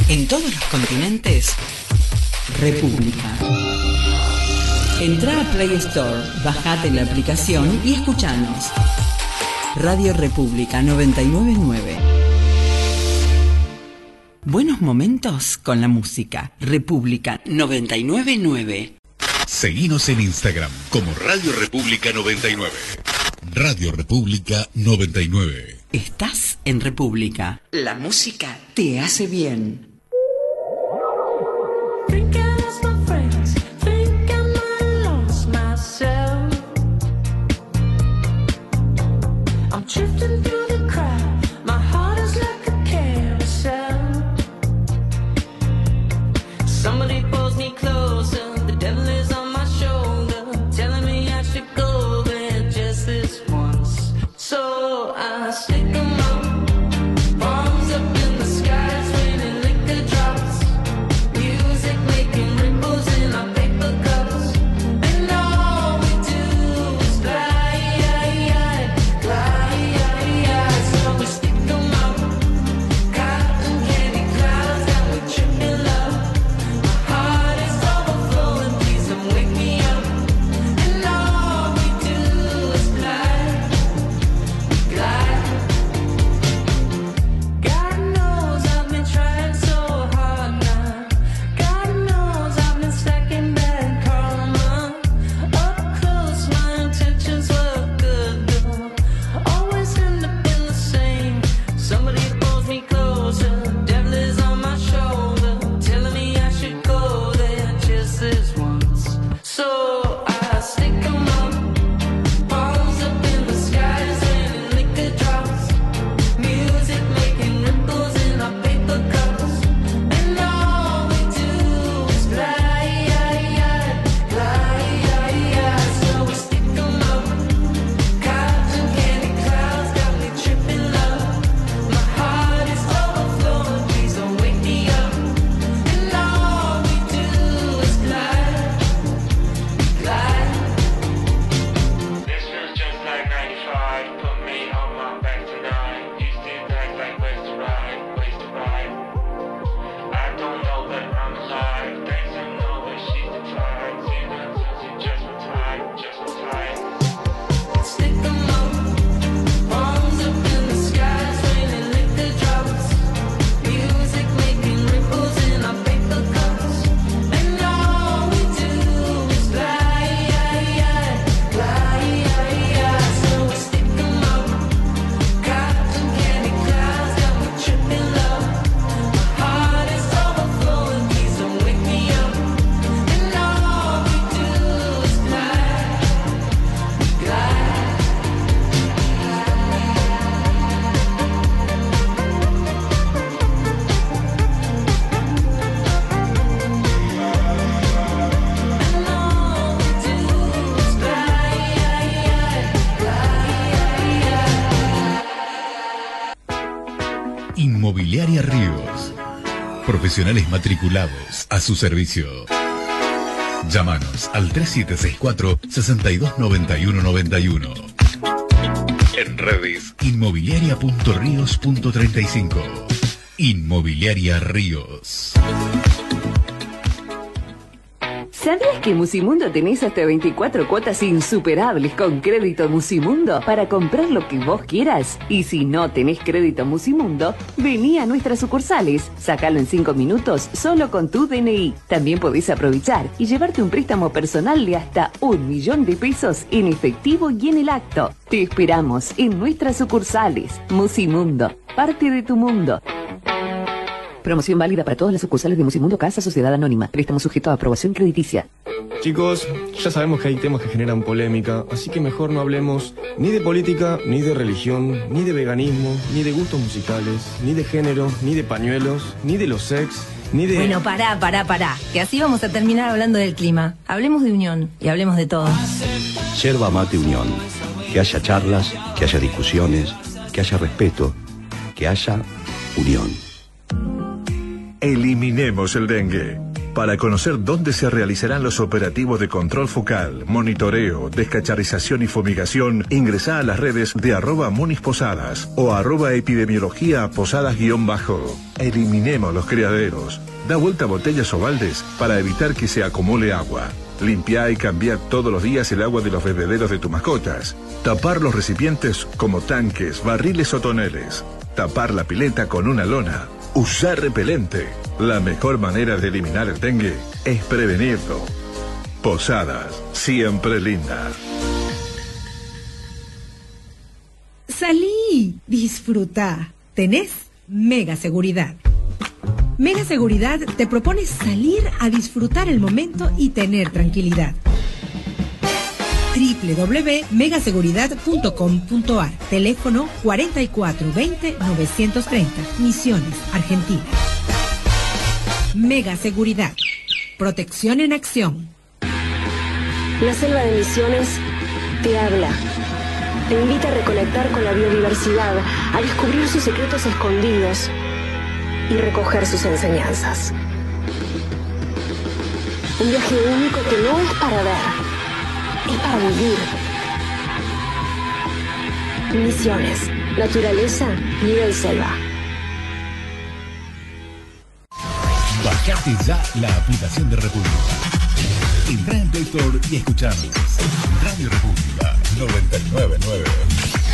En todos los continentes, República. Entrá a Play Store, bajate la aplicación y escuchanos. Radio República 999. Buenos momentos con la música. República 999. Seguinos en Instagram como Radio República 99. Radio República 99. Estás en República. La música te hace bien. Inmobiliaria Ríos. Profesionales matriculados a su servicio. Llámanos al 3764-629191. En redes, inmobiliaria.ríos.35. Inmobiliaria Ríos. ¿Sabías que en Musimundo tenés hasta 24 cuotas insuperables con crédito Musimundo para comprar lo que vos quieras? Y si no tenés crédito Musimundo, vení a nuestras sucursales. Sácalo en 5 minutos solo con tu DNI. También podés aprovechar y llevarte un préstamo personal de hasta 1 millón de pesos en efectivo y en el acto. Te esperamos en nuestras sucursales. Musimundo, parte de tu mundo. Promoción válida para todas las sucursales de Musimundo Casa Sociedad Anónima. Préstamo sujeto a aprobación crediticia. Chicos, ya sabemos que hay temas que generan polémica, así que mejor no hablemos ni de política, ni de religión, ni de veganismo, ni de gustos musicales, ni de género, ni de pañuelos, ni de los sex, ni de... Bueno, pará, que así vamos a terminar hablando del clima. Hablemos de unión y hablemos de todo. Yerba Mate Unión. Que haya charlas, que haya discusiones, que haya respeto, que haya unión. Eliminemos el dengue. Para conocer dónde se realizarán los operativos de control focal, monitoreo, descacharización y fumigación, ingresá a las redes de @MunisPosadas o @epidemiología posadas_. Eliminemos los criaderos. Da vuelta a botellas o baldes para evitar que se acumule agua. Limpiá y cambiá todos los días el agua de los bebederos de tus mascotas. Tapar los recipientes como tanques, barriles o toneles. Tapar la pileta con una lona. Usar repelente. La mejor manera de eliminar el dengue es prevenirlo. Posadas, siempre linda. Salí, disfruta. Tenés Mega Seguridad. Mega Seguridad te propone salir a disfrutar el momento y tener tranquilidad. www.megaseguridad.com.ar. Teléfono 4420-930. Misiones, Argentina. Mega Seguridad. Protección en acción. La selva de Misiones te habla. Te invita a reconectar con la biodiversidad, a descubrir sus secretos escondidos y recoger sus enseñanzas. Un viaje único que no es para ver, es para vivir. Misiones, naturaleza, nivel selva. Bajate ya la aplicación de República. Entrá en Play Store y escuchanos. Radio República 999.